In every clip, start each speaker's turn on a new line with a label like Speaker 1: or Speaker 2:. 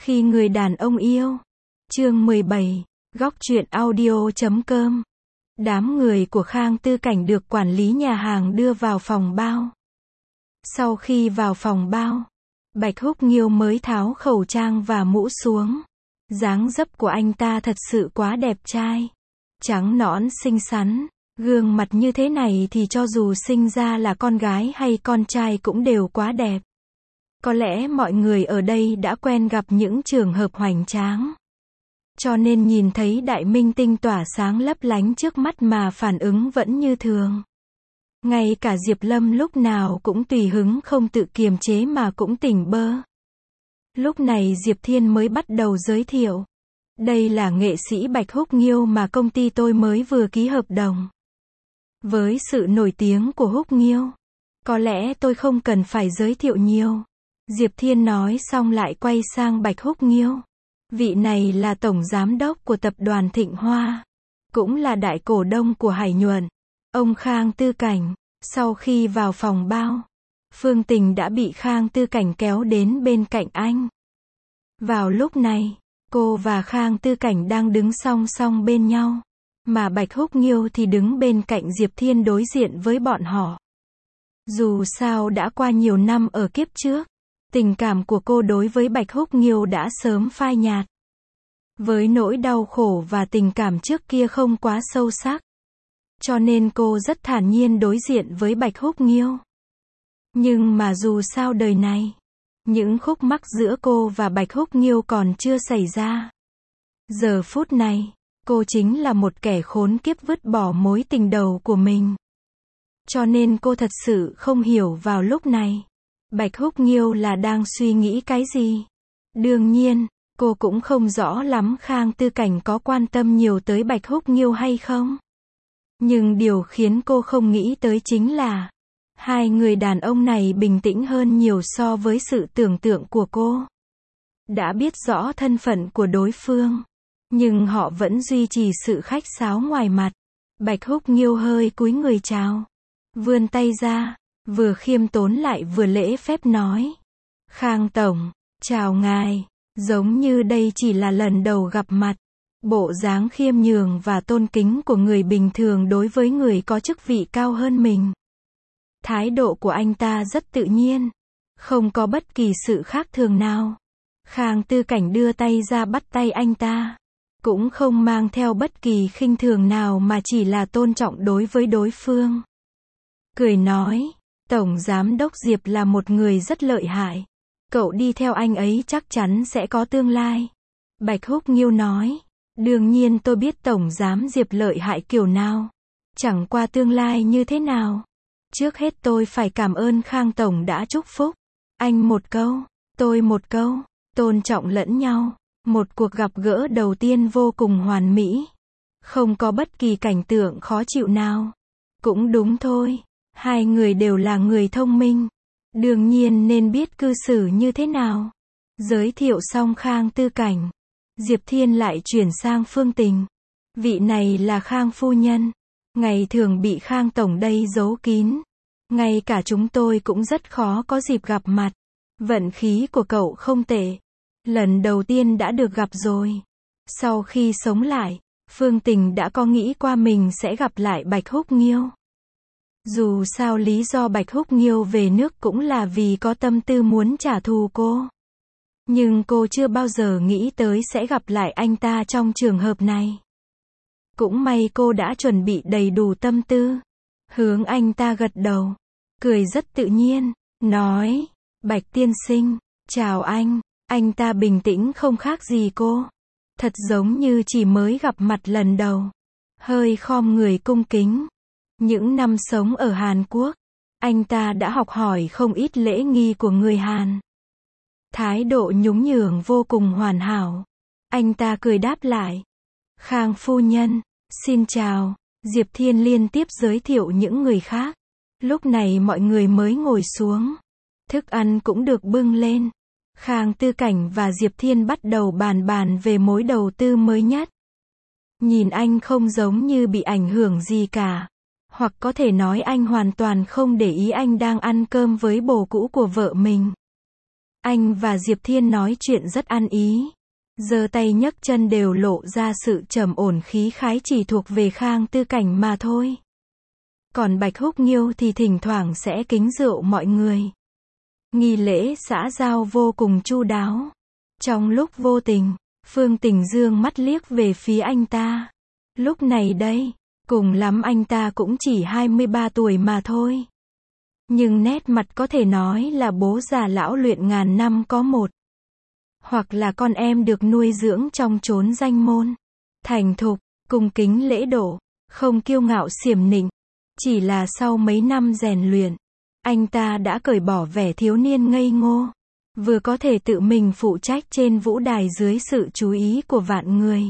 Speaker 1: Khi người đàn ông yêu. Chương 17. Góc truyện audio.com. Đám người của Khang Tư Cảnh được quản lý nhà hàng đưa vào phòng bao. Sau khi vào phòng bao, Bạch Húc Nghiêu mới tháo khẩu trang và mũ xuống. Dáng dấp của anh ta thật sự quá đẹp trai. Trắng nõn xinh xắn, gương mặt như thế này thì cho dù sinh ra là con gái hay con trai cũng đều quá đẹp. Có lẽ mọi người ở đây đã quen gặp những trường hợp hoành tráng. Cho nên nhìn thấy đại minh tinh tỏa sáng lấp lánh trước mắt mà phản ứng vẫn như thường. Ngay cả Diệp Lâm lúc nào cũng tùy hứng không tự kiềm chế mà cũng tỉnh bơ. Lúc này Diệp Thiên mới bắt đầu giới thiệu. Đây là nghệ sĩ Bạch Húc Nghiêu mà công ty tôi mới vừa ký hợp đồng. Với sự nổi tiếng của Húc Nghiêu, có lẽ tôi không cần phải giới thiệu nhiều. Diệp Thiên nói xong lại quay sang Bạch Húc Nghiêu. Vị này là tổng giám đốc của tập đoàn Thịnh Hoa, cũng là đại cổ đông của Hải Nhuận. Ông Khang Tư Cảnh. Sau khi vào phòng bao, Phương Tình đã bị Khang Tư Cảnh kéo đến bên cạnh anh. Vào lúc này, cô và Khang Tư Cảnh đang đứng song song bên nhau, mà Bạch Húc Nghiêu thì đứng bên cạnh Diệp Thiên đối diện với bọn họ. Dù sao đã qua nhiều năm ở kiếp trước, tình cảm của cô đối với Bạch Húc Nghiêu đã sớm phai nhạt. Với nỗi đau khổ và tình cảm trước kia không quá sâu sắc, cho nên cô rất thản nhiên đối diện với Bạch Húc Nghiêu. Nhưng mà dù sao đời này, những khúc mắc giữa cô và Bạch Húc Nghiêu còn chưa xảy ra. Giờ phút này, cô chính là một kẻ khốn kiếp vứt bỏ mối tình đầu của mình. Cho nên cô thật sự không hiểu vào lúc này, Bạch Húc Nghiêu là đang suy nghĩ cái gì. Đương nhiên, cô cũng không rõ lắm Khang Tư Cảnh có quan tâm nhiều tới Bạch Húc Nghiêu hay không. Nhưng điều khiến cô không nghĩ tới chính là, hai người đàn ông này bình tĩnh hơn nhiều so với sự tưởng tượng của cô. Đã biết rõ thân phận của đối phương, nhưng họ vẫn duy trì sự khách sáo ngoài mặt. Bạch Húc Nghiêu hơi cúi người chào, vươn tay ra, vừa khiêm tốn lại vừa lễ phép nói. Khang Tổng, chào ngài, giống như đây chỉ là lần đầu gặp mặt. Bộ dáng khiêm nhường và tôn kính của người bình thường đối với người có chức vị cao hơn mình. Thái độ của anh ta rất tự nhiên, không có bất kỳ sự khác thường nào. Khang Tư Cảnh đưa tay ra bắt tay anh ta, cũng không mang theo bất kỳ khinh thường nào mà chỉ là tôn trọng đối với đối phương. Cười nói, Tổng Giám đốc Diệp là một người rất lợi hại. Cậu đi theo anh ấy chắc chắn sẽ có tương lai. Bạch Húc Nghiêu nói, đương nhiên tôi biết Tổng Giám Diệp lợi hại kiểu nào. Chẳng qua tương lai như thế nào. Trước hết tôi phải cảm ơn Khang Tổng đã chúc phúc. Anh một câu, tôi một câu, tôn trọng lẫn nhau. Một cuộc gặp gỡ đầu tiên vô cùng hoàn mỹ. Không có bất kỳ cảnh tượng khó chịu nào. Cũng đúng thôi, hai người đều là người thông minh. Đương nhiên nên biết cư xử như thế nào. Giới thiệu xong Khang Tư Cảnh, Diệp Thiên lại chuyển sang Phương Tình. Vị này là Khang phu nhân. Ngày thường bị Khang Tổng đây giấu kín. Ngay cả chúng tôi cũng rất khó có dịp gặp mặt. Vận khí của cậu không tệ. Lần đầu tiên đã được gặp rồi. Sau khi sống lại, Phương Tình đã có nghĩ qua mình sẽ gặp lại Bạch Húc Nghiêu. Dù sao lý do Bạch Húc Nghiêu về nước cũng là vì có tâm tư muốn trả thù cô. Nhưng cô chưa bao giờ nghĩ tới sẽ gặp lại anh ta trong trường hợp này. Cũng may cô đã chuẩn bị đầy đủ tâm tư. Hướng anh ta gật đầu, cười rất tự nhiên, nói, Bạch tiên sinh, chào anh ta bình tĩnh không khác gì cô. Thật giống như chỉ mới gặp mặt lần đầu. Hơi khom người cung kính. Những năm sống ở Hàn Quốc, anh ta đã học hỏi không ít lễ nghi của người Hàn. Thái độ nhún nhường vô cùng hoàn hảo. Anh ta cười đáp lại. Khang phu nhân, xin chào. Diệp Thiên liên tiếp giới thiệu những người khác. Lúc này mọi người mới ngồi xuống. Thức ăn cũng được bưng lên. Khang Tư Cảnh và Diệp Thiên bắt đầu bàn về mối đầu tư mới nhất. Nhìn anh không giống như bị ảnh hưởng gì cả. Hoặc có thể nói anh hoàn toàn không để ý anh đang ăn cơm với bồ cũ của vợ mình. Anh và Diệp Thiên nói chuyện rất ăn ý. Giơ tay nhấc chân đều lộ ra sự trầm ổn khí khái chỉ thuộc về Khang Tư Cảnh mà thôi. Còn Bạch Húc Nghiêu thì thỉnh thoảng sẽ kính rượu mọi người. Nghi lễ xã giao vô cùng chu đáo. Trong lúc vô tình, Phương Tình dương mắt liếc về phía anh ta. Lúc này đây, cùng lắm anh ta cũng chỉ 23 tuổi mà thôi. Nhưng nét mặt có thể nói là bố già lão luyện ngàn năm có một. Hoặc là con em được nuôi dưỡng trong chốn danh môn. Thành thục, cung kính lễ độ, không kiêu ngạo xiểm nịnh. Chỉ là sau mấy năm rèn luyện, anh ta đã cởi bỏ vẻ thiếu niên ngây ngô. Vừa có thể tự mình phụ trách trên vũ đài dưới sự chú ý của vạn người.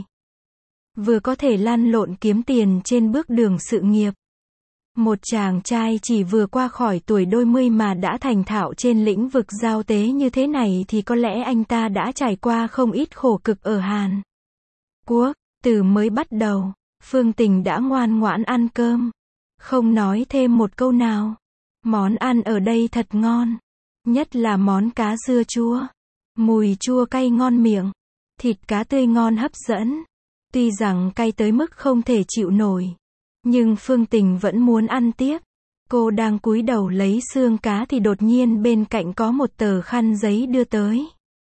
Speaker 1: Vừa có thể lăn lộn kiếm tiền trên bước đường sự nghiệp. Một chàng trai chỉ vừa qua khỏi tuổi đôi mươi mà đã thành thạo trên lĩnh vực giao tế như thế này thì có lẽ anh ta đã trải qua không ít khổ cực ở Hàn Quốc. Từ mới bắt đầu, Phương Tình đã ngoan ngoãn ăn cơm. Không nói thêm một câu nào. Món ăn ở đây thật ngon. Nhất là món cá dưa chua. Mùi chua cay ngon miệng. Thịt cá tươi ngon hấp dẫn. Tuy rằng cay tới mức không thể chịu nổi. Nhưng Phương Tình vẫn muốn ăn tiếp. Cô đang cúi đầu lấy xương cá thì đột nhiên bên cạnh có một tờ khăn giấy đưa tới.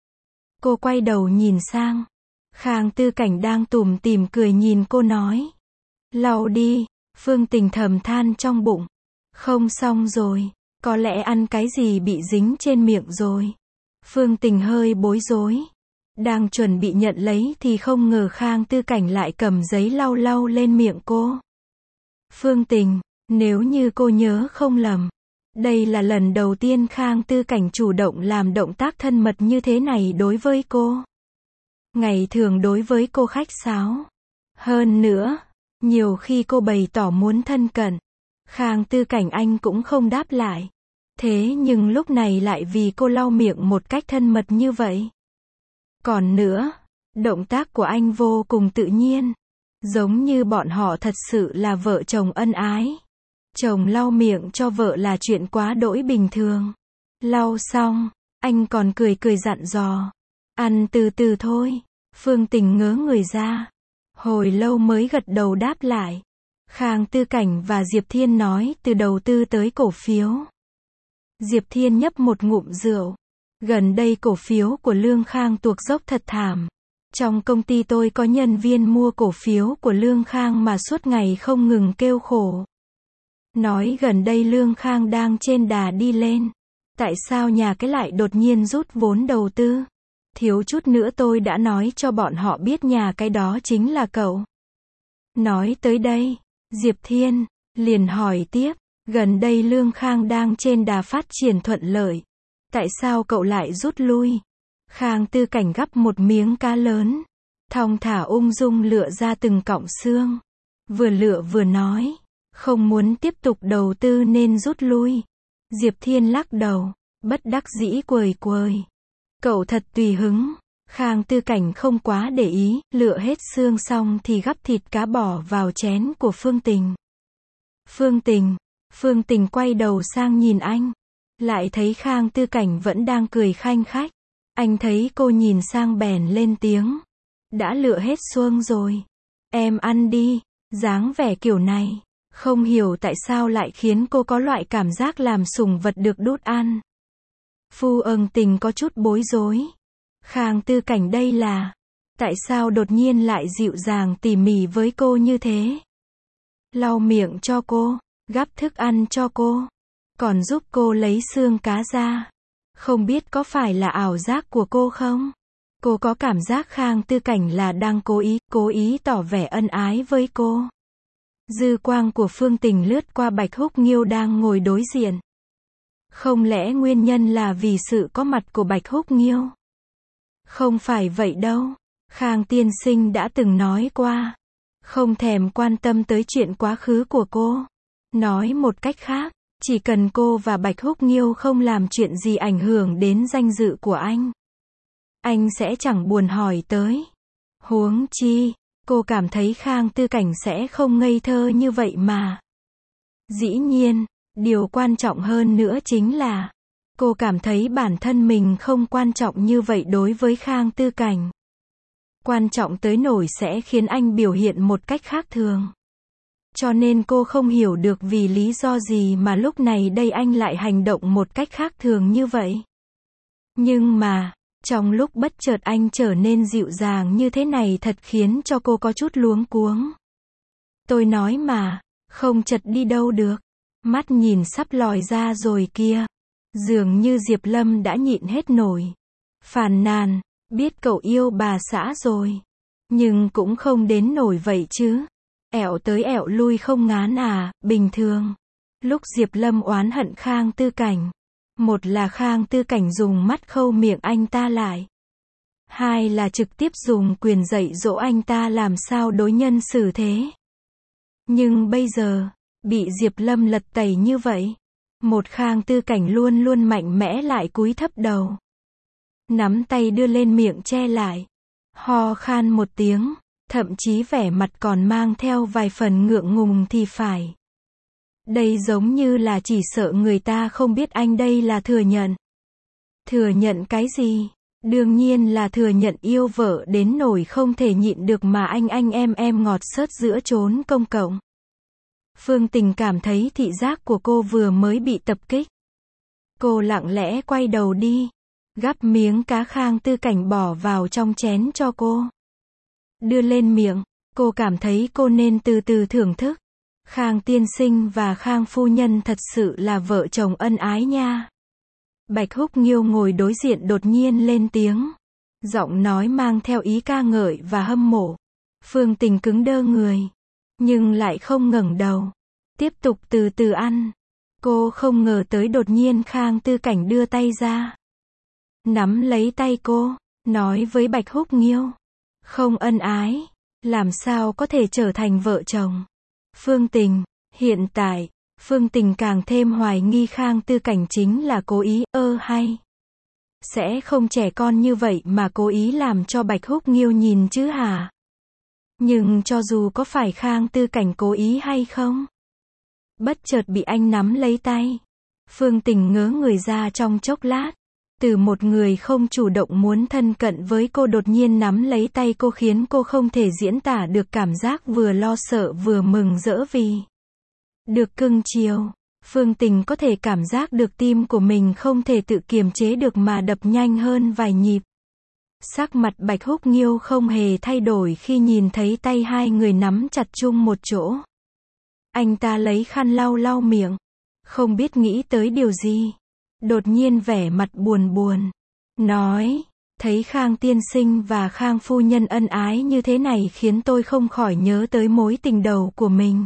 Speaker 1: Cô quay đầu nhìn sang. Khang Tư Cảnh đang tủm tỉm cười nhìn cô nói. Lau đi. Phương Tình thầm than trong bụng. Không xong rồi. Có lẽ ăn cái gì bị dính trên miệng rồi. Phương Tình hơi bối rối. Đang chuẩn bị nhận lấy thì không ngờ Khang Tư Cảnh lại cầm giấy lau lau lên miệng cô. Phương Tình, nếu như cô nhớ không lầm, đây là lần đầu tiên Khang Tư Cảnh chủ động làm động tác thân mật như thế này đối với cô. Ngày thường đối với cô khách sáo. Hơn nữa, nhiều khi cô bày tỏ muốn thân cận, Khang Tư Cảnh anh cũng không đáp lại. Thế nhưng lúc này lại vì cô lau miệng một cách thân mật như vậy. Còn nữa, động tác của anh vô cùng tự nhiên. Giống như bọn họ thật sự là vợ chồng ân ái. Chồng lau miệng cho vợ là chuyện quá đỗi bình thường. Lau xong, anh còn cười cười dặn dò. Ăn từ từ thôi. Phương Tình ngớ người ra. Hồi lâu mới gật đầu đáp lại. Khang Tư Cảnh và Diệp Thiên nói từ đầu tư tới cổ phiếu. Diệp Thiên nhấp một ngụm rượu. Gần đây cổ phiếu của Lương Khang tuột dốc thật thảm. Trong công ty tôi có nhân viên mua cổ phiếu của Lương Khang mà suốt ngày không ngừng kêu khổ. Nói gần đây Lương Khang đang trên đà đi lên. Tại sao nhà cái lại đột nhiên rút vốn đầu tư? Thiếu chút nữa tôi đã nói cho bọn họ biết nhà cái đó chính là cậu. Nói tới đây, Diệp Thiên liền hỏi tiếp, gần đây Lương Khang đang trên đà phát triển thuận lợi. Tại sao cậu lại rút lui? Khang Tư Cảnh gắp một miếng cá lớn, thong thả ung dung lựa ra từng cọng xương. Vừa lựa vừa nói, không muốn tiếp tục đầu tư nên rút lui. Diệp Thiên lắc đầu, bất đắc dĩ quời quời. Cậu thật tùy hứng. Khang Tư Cảnh không quá để ý, lựa hết xương xong thì gắp thịt cá bỏ vào chén của Phương Tình. Phương Tình quay đầu sang nhìn anh. Lại thấy Khang Tư Cảnh vẫn đang cười khanh khách. Anh thấy cô nhìn sang bèn lên tiếng. Đã lựa hết xương rồi. Em ăn đi. Dáng vẻ kiểu này, không hiểu tại sao lại khiến cô có loại cảm giác làm sủng vật được đút ăn. Phu Tình có chút bối rối. Khang Tư Cảnh đây là, tại sao đột nhiên lại dịu dàng tỉ mỉ với cô như thế? Lau miệng cho cô, gắp thức ăn cho cô, còn giúp cô lấy xương cá ra. Không biết có phải là ảo giác của cô không? Cô có cảm giác Khang Tư Cảnh là đang cố ý tỏ vẻ ân ái với cô. Dư quang của Phương Tình lướt qua Bạch Húc Nghiêu đang ngồi đối diện. Không lẽ nguyên nhân là vì sự có mặt của Bạch Húc Nghiêu? Không phải vậy đâu. Khang tiên sinh đã từng nói qua. Không thèm quan tâm tới chuyện quá khứ của cô. Nói một cách khác, chỉ cần cô và Bạch Húc Nghiêu không làm chuyện gì ảnh hưởng đến danh dự của anh sẽ chẳng buồn hỏi tới. Huống chi, cô cảm thấy Khang Tư Cảnh sẽ không ngây thơ như vậy mà. Dĩ nhiên, điều quan trọng hơn nữa chính là, Cô cảm thấy bản thân mình không quan trọng như vậy đối với Khang Tư Cảnh. Quan trọng tới nỗi sẽ khiến anh biểu hiện một cách khác thường. Cho nên cô không hiểu được vì lý do gì mà lúc này đây anh lại hành động một cách khác thường như vậy. Nhưng mà, trong lúc bất chợt anh trở nên dịu dàng như thế này thật khiến cho cô có chút luống cuống. Tôi nói mà, không chật đi đâu được. Mắt nhìn sắp lòi ra rồi kia. Dường như Diệp Lâm đã nhịn hết nổi. Phàn nàn, biết cậu yêu bà xã rồi. Nhưng cũng không đến nổi vậy chứ. Ẹo tới ẹo lui không ngán à, bình thường. Lúc Diệp Lâm oán hận Khang Tư Cảnh. Một là Khang Tư Cảnh dùng mắt khâu miệng anh ta lại. Hai là trực tiếp dùng quyền dạy dỗ anh ta làm sao đối nhân xử thế. Nhưng bây giờ, bị Diệp Lâm lật tẩy như vậy. Một Khang Tư Cảnh luôn luôn mạnh mẽ lại cúi thấp đầu. Nắm tay đưa lên miệng che lại. Ho khan một tiếng, thậm chí vẻ mặt còn mang theo vài phần ngượng ngùng thì phải. Đây giống như là chỉ sợ người ta không biết anh đây là thừa nhận. Thừa nhận cái gì? Đương nhiên là thừa nhận yêu vợ đến nỗi không thể nhịn được mà anh em ngọt xớt giữa chốn công cộng. Phương Tình cảm thấy thị giác của cô vừa mới bị tập kích. Cô lặng lẽ quay đầu đi, gắp miếng cá Khang Tư Cảnh bỏ vào trong chén cho cô. Đưa lên miệng, cô cảm thấy cô nên từ từ thưởng thức. Khang tiên sinh và Khang phu nhân thật sự là vợ chồng ân ái nha. Bạch Húc Nghiêu ngồi đối diện đột nhiên lên tiếng. Giọng nói mang theo ý ca ngợi và hâm mộ. Phương Tình cứng đơ người. Nhưng lại không ngẩng đầu. Tiếp tục từ từ ăn. Cô không ngờ tới đột nhiên Khang Tư Cảnh đưa tay ra. Nắm lấy tay cô. Nói với Bạch Húc Nghiêu. Không ân ái. Làm sao có thể trở thành vợ chồng. Phương Tình. Hiện tại. Phương Tình càng thêm hoài nghi Khang Tư Cảnh chính là cố ý, hay sẽ không trẻ con như vậy mà cố ý làm cho Bạch Húc Nghiêu nhìn chứ hả? Nhưng cho dù có phải Khang Tư Cảnh cố ý hay không, bất chợt bị anh nắm lấy tay. Phương Tình ngớ người ra trong chốc lát. Từ một người không chủ động muốn thân cận với cô đột nhiên nắm lấy tay cô khiến cô không thể diễn tả được cảm giác vừa lo sợ vừa mừng rỡ vì được cưng chiều. Phương Tình có thể cảm giác được tim của mình không thể tự kiềm chế được mà đập nhanh hơn vài nhịp. Sắc mặt Bạch Húc Nghiêu không hề thay đổi khi nhìn thấy tay hai người nắm chặt chung một chỗ. Anh ta lấy khăn lau lau miệng. Không biết nghĩ tới điều gì. Đột nhiên vẻ mặt buồn buồn. Nói, thấy Khang tiên sinh và Khang phu nhân ân ái như thế này khiến tôi không khỏi nhớ tới mối tình đầu của mình.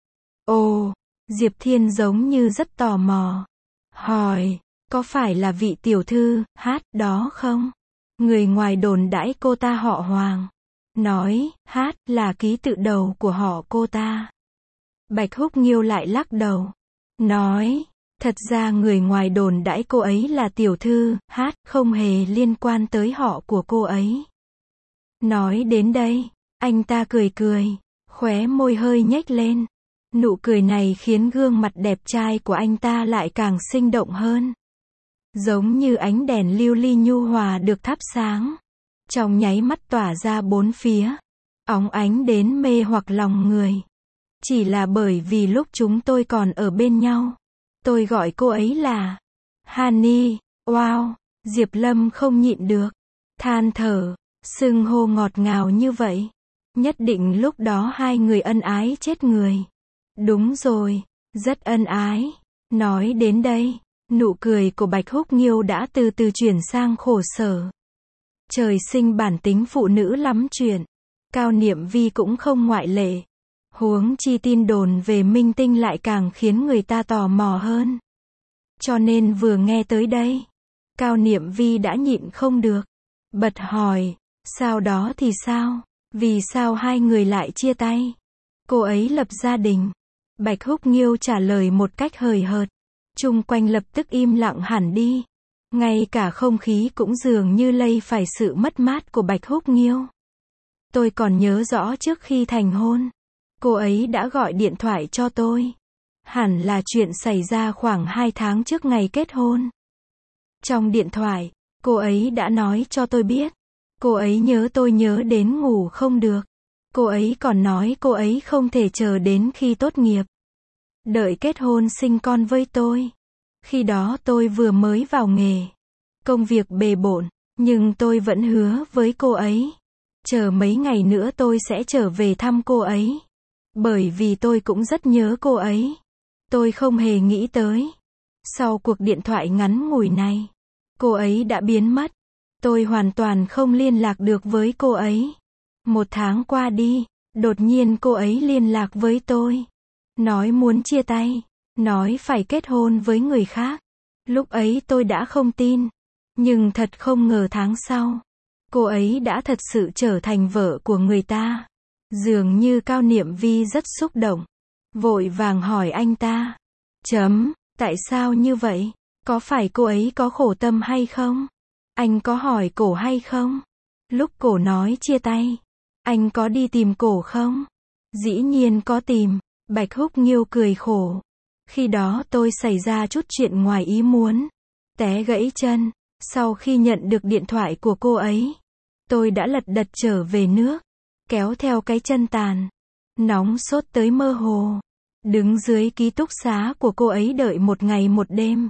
Speaker 1: Ồ, Diệp Thiên giống như rất tò mò. Hỏi, có phải là vị tiểu thư, hát, đó không? Người ngoài đồn đãi cô ta họ Hoàng. Nói, hát, là ký tự đầu của họ cô ta. Bạch Húc Nghiêu lại lắc đầu. Nói, thật ra người ngoài đồn đãi cô ấy là tiểu thư, hát, không hề liên quan tới họ của cô ấy. Nói đến đây, anh ta cười cười, khóe môi hơi nhếch lên. Nụ cười này khiến gương mặt đẹp trai của anh ta lại càng sinh động hơn. Giống như ánh đèn lưu ly nhu hòa được thắp sáng. Trong nháy mắt tỏa ra bốn phía. Óng ánh đến mê hoặc lòng người. Chỉ là bởi vì lúc chúng tôi còn ở bên nhau. Tôi gọi cô ấy là Honey, wow, Diệp Lâm không nhịn được. Than thở, xưng hô ngọt ngào như vậy. Nhất định lúc đó hai người ân ái chết người. Đúng rồi, rất ân ái. Nói đến đây, nụ cười của Bạch Húc Nghiêu đã từ từ chuyển sang khổ sở. Trời sinh bản tính phụ nữ lắm chuyện. Cao Niệm Vi cũng không ngoại lệ. Huống chi tin đồn về Minh Tinh lại càng khiến người ta tò mò hơn. Cho nên vừa nghe tới đây, Cao Niệm Vi đã nhịn không được. Bật hỏi, sau đó thì sao? Vì sao hai người lại chia tay? Cô ấy lập gia đình. Bạch Húc Nghiêu trả lời một cách hời hợt. Chung quanh lập tức im lặng hẳn đi. Ngay cả không khí cũng dường như lây phải sự mất mát của Bạch Húc Nghiêu. Tôi còn nhớ rõ trước khi thành hôn, cô ấy đã gọi điện thoại cho tôi. Hẳn là chuyện xảy ra khoảng 2 tháng trước ngày kết hôn. Trong điện thoại, cô ấy đã nói cho tôi biết. Cô ấy nhớ tôi nhớ đến ngủ không được. Cô ấy còn nói cô ấy không thể chờ đến khi tốt nghiệp, đợi kết hôn sinh con với tôi. Khi đó tôi vừa mới vào nghề, công việc bề bộn, nhưng tôi vẫn hứa với cô ấy. Chờ mấy ngày nữa tôi sẽ trở về thăm cô ấy. Bởi vì tôi cũng rất nhớ cô ấy. Tôi không hề nghĩ tới. Sau cuộc điện thoại ngắn ngủi này, cô ấy đã biến mất. Tôi hoàn toàn không liên lạc được với cô ấy. 1 tháng qua đi, đột nhiên cô ấy liên lạc với tôi. Nói muốn chia tay, nói phải kết hôn với người khác. Lúc ấy tôi đã không tin. Nhưng thật không ngờ tháng sau, cô ấy đã thật sự trở thành vợ của người ta. Dường như Cao Niệm Vi rất xúc động. Vội vàng hỏi anh ta. Tại sao như vậy? Có phải cô ấy có khổ tâm hay không? Anh có hỏi cổ hay không? Lúc cổ nói chia tay, anh có đi tìm cổ không? Dĩ nhiên có tìm. Bạch Húc Nghiêu cười khổ. Khi đó tôi xảy ra chút chuyện ngoài ý muốn. Té gãy chân. Sau khi nhận được điện thoại của cô ấy, tôi đã lật đật trở về nước, kéo theo cái chân tàn, nóng sốt tới mơ hồ, đứng dưới ký túc xá của cô ấy đợi 1 ngày 1 đêm.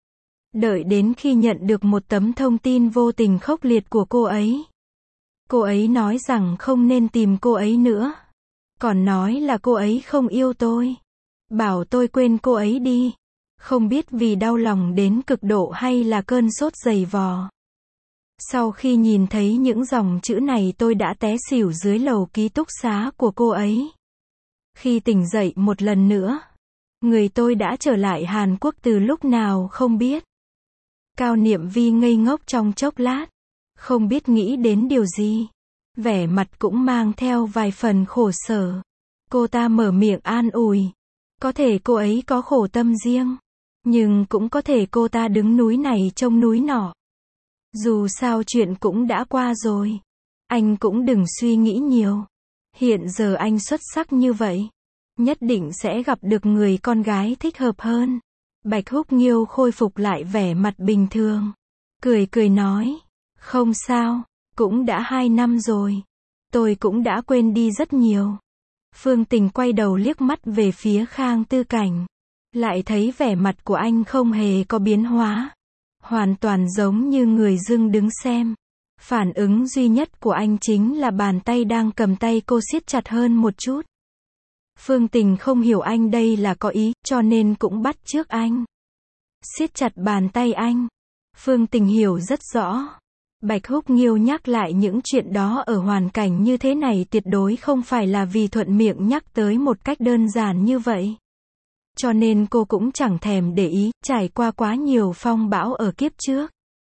Speaker 1: Đợi đến khi nhận được một tấm thông tin vô tình khốc liệt của cô ấy. Cô ấy nói rằng không nên tìm cô ấy nữa. Còn nói là cô ấy không yêu tôi. Bảo tôi quên cô ấy đi. Không biết vì đau lòng đến cực độ hay là cơn sốt dày vò. Sau khi nhìn thấy những dòng chữ này tôi đã té xỉu dưới lầu ký túc xá của cô ấy. Khi tỉnh dậy một lần nữa, người tôi đã trở lại Hàn Quốc từ lúc nào không biết. Cao Niệm Vi ngây ngốc trong chốc lát, không biết nghĩ đến điều gì. Vẻ mặt cũng mang theo vài phần khổ sở. Cô ta mở miệng an ủi. Có thể cô ấy có khổ tâm riêng. Nhưng cũng có thể cô ta đứng núi này trông núi nọ. Dù sao chuyện cũng đã qua rồi. Anh cũng đừng suy nghĩ nhiều. Hiện giờ anh xuất sắc như vậy, nhất định sẽ gặp được người con gái thích hợp hơn. Bạch Húc Nghiêu khôi phục lại vẻ mặt bình thường. Cười cười nói. Không sao, cũng đã 2 năm rồi. Tôi cũng đã quên đi rất nhiều. Phương Tình quay đầu liếc mắt về phía Khang Tư Cảnh. Lại thấy vẻ mặt của anh không hề có biến hóa. Hoàn toàn giống như người dưng đứng xem. Phản ứng duy nhất của anh chính là bàn tay đang cầm tay cô siết chặt hơn một chút. Phương Tình không hiểu anh đây là có ý, cho nên cũng bắt chước anh. Siết chặt bàn tay anh. Phương Tình hiểu rất rõ. Bạch Húc Nghiêu nhắc lại những chuyện đó ở hoàn cảnh như thế này tuyệt đối không phải là vì thuận miệng nhắc tới một cách đơn giản như vậy. Cho nên cô cũng chẳng thèm để ý, trải qua quá nhiều phong bão ở kiếp trước.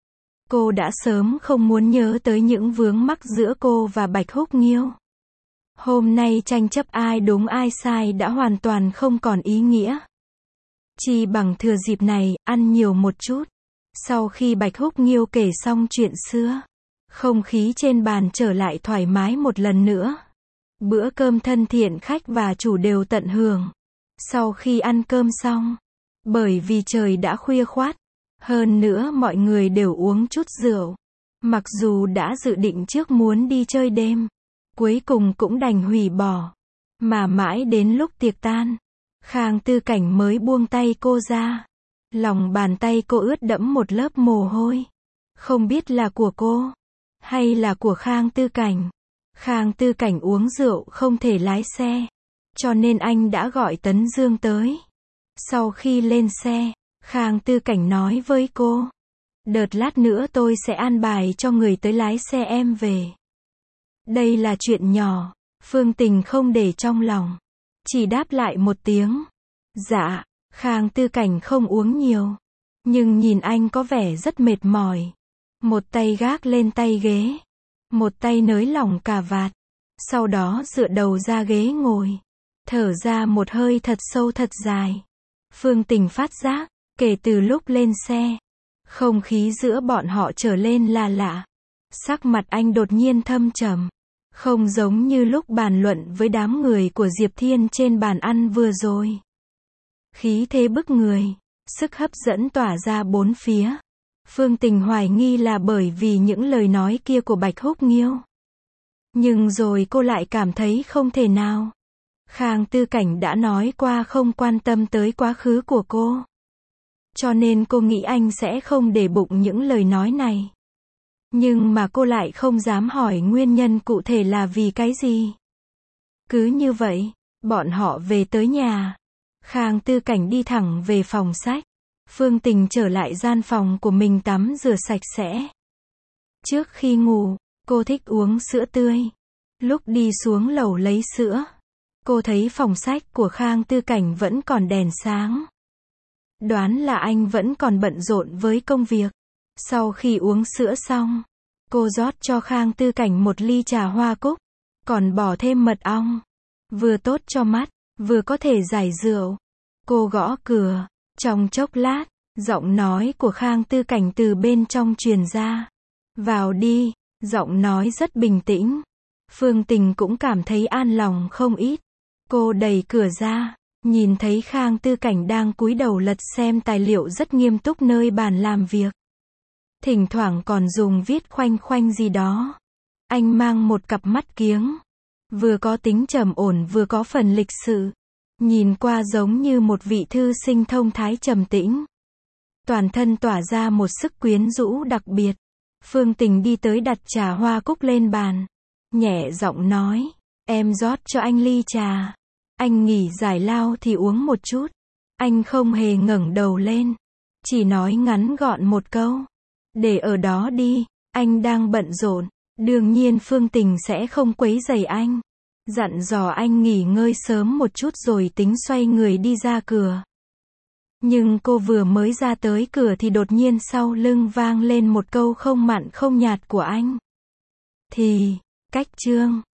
Speaker 1: Cô đã sớm không muốn nhớ tới những vướng mắc giữa cô và Bạch Húc Nghiêu. Hôm nay tranh chấp ai đúng ai sai đã hoàn toàn không còn ý nghĩa. Chỉ bằng thừa dịp này, ăn nhiều một chút. Sau khi Bạch Húc Nghiêu kể xong chuyện xưa, không khí trên bàn trở lại thoải mái một lần nữa. Bữa cơm thân thiện khách và chủ đều tận hưởng. Sau khi ăn cơm xong, bởi vì trời đã khuya khoắt, hơn nữa mọi người đều uống chút rượu. Mặc dù đã dự định trước muốn đi chơi đêm, cuối cùng cũng đành hủy bỏ. Mà mãi đến lúc tiệc tan, Khang Tư Cảnh mới buông tay cô ra. Lòng bàn tay cô ướt đẫm một lớp mồ hôi. Không biết là của cô, hay là của Khang Tư Cảnh. Khang Tư Cảnh uống rượu không thể lái xe, cho nên anh đã gọi Tấn Dương tới. Sau khi lên xe, Khang Tư Cảnh nói với cô. Đợt lát nữa tôi sẽ an bài cho người tới lái xe em về. Đây là chuyện nhỏ, Phương Tình không để trong lòng. Chỉ đáp lại một tiếng. Dạ. Khang Tư Cảnh không uống nhiều, nhưng nhìn anh có vẻ rất mệt mỏi. Một tay gác lên tay ghế, một tay nới lỏng cà vạt, sau đó dựa đầu ra ghế ngồi, thở ra một hơi thật sâu thật dài. Phương Tình phát giác, kể từ lúc lên xe, không khí giữa bọn họ trở lên là lạ. Sắc mặt anh đột nhiên thâm trầm, không giống như lúc bàn luận với đám người của Diệp Thiên trên bàn ăn vừa rồi. Khí thế bức người, sức hấp dẫn tỏa ra bốn phía. Phương Tình hoài nghi là bởi vì những lời nói kia của Bạch Húc Nghiêu. Nhưng rồi cô lại cảm thấy không thể nào. Khang Tư Cảnh đã nói qua không quan tâm tới quá khứ của cô. Cho nên cô nghĩ anh sẽ không để bụng những lời nói này. Nhưng mà cô lại không dám hỏi nguyên nhân cụ thể là vì cái gì. Cứ như vậy, bọn họ về tới nhà. Khang Tư Cảnh đi thẳng về phòng sách. Phương Tình trở lại gian phòng của mình tắm rửa sạch sẽ. Trước khi ngủ, cô thích uống sữa tươi. Lúc đi xuống lầu lấy sữa, cô thấy phòng sách của Khang Tư Cảnh vẫn còn đèn sáng. Đoán là anh vẫn còn bận rộn với công việc. Sau khi uống sữa xong, cô rót cho Khang Tư Cảnh một ly trà hoa cúc, còn bỏ thêm mật ong. Vừa tốt cho mắt, vừa có thể giải rượu. Cô gõ cửa, trong chốc lát, giọng nói của Khang Tư Cảnh từ bên trong truyền ra. Vào đi, giọng nói rất bình tĩnh. Phương Tình cũng cảm thấy an lòng không ít. Cô đẩy cửa ra, nhìn thấy Khang Tư Cảnh đang cúi đầu lật xem tài liệu rất nghiêm túc nơi bàn làm việc. Thỉnh thoảng còn dùng viết khoanh khoanh gì đó. Anh mang một cặp mắt kiếng. Vừa có tính trầm ổn vừa có phần lịch sự. Nhìn qua giống như một vị thư sinh thông thái trầm tĩnh. Toàn thân tỏa ra một sức quyến rũ đặc biệt. Phương Tình đi tới đặt trà hoa cúc lên bàn. Nhẹ giọng nói, em rót cho anh ly trà. Anh nghỉ giải lao thì uống một chút. Anh không hề ngẩng đầu lên. Chỉ nói ngắn gọn một câu. Để ở đó đi, anh đang bận rộn. Đương nhiên Phương Tình sẽ không quấy rầy anh. Dặn dò anh nghỉ ngơi sớm một chút rồi tính xoay người đi ra cửa. Nhưng cô vừa mới ra tới cửa thì đột nhiên sau lưng vang lên một câu không mặn không nhạt của anh. Thì, cách chương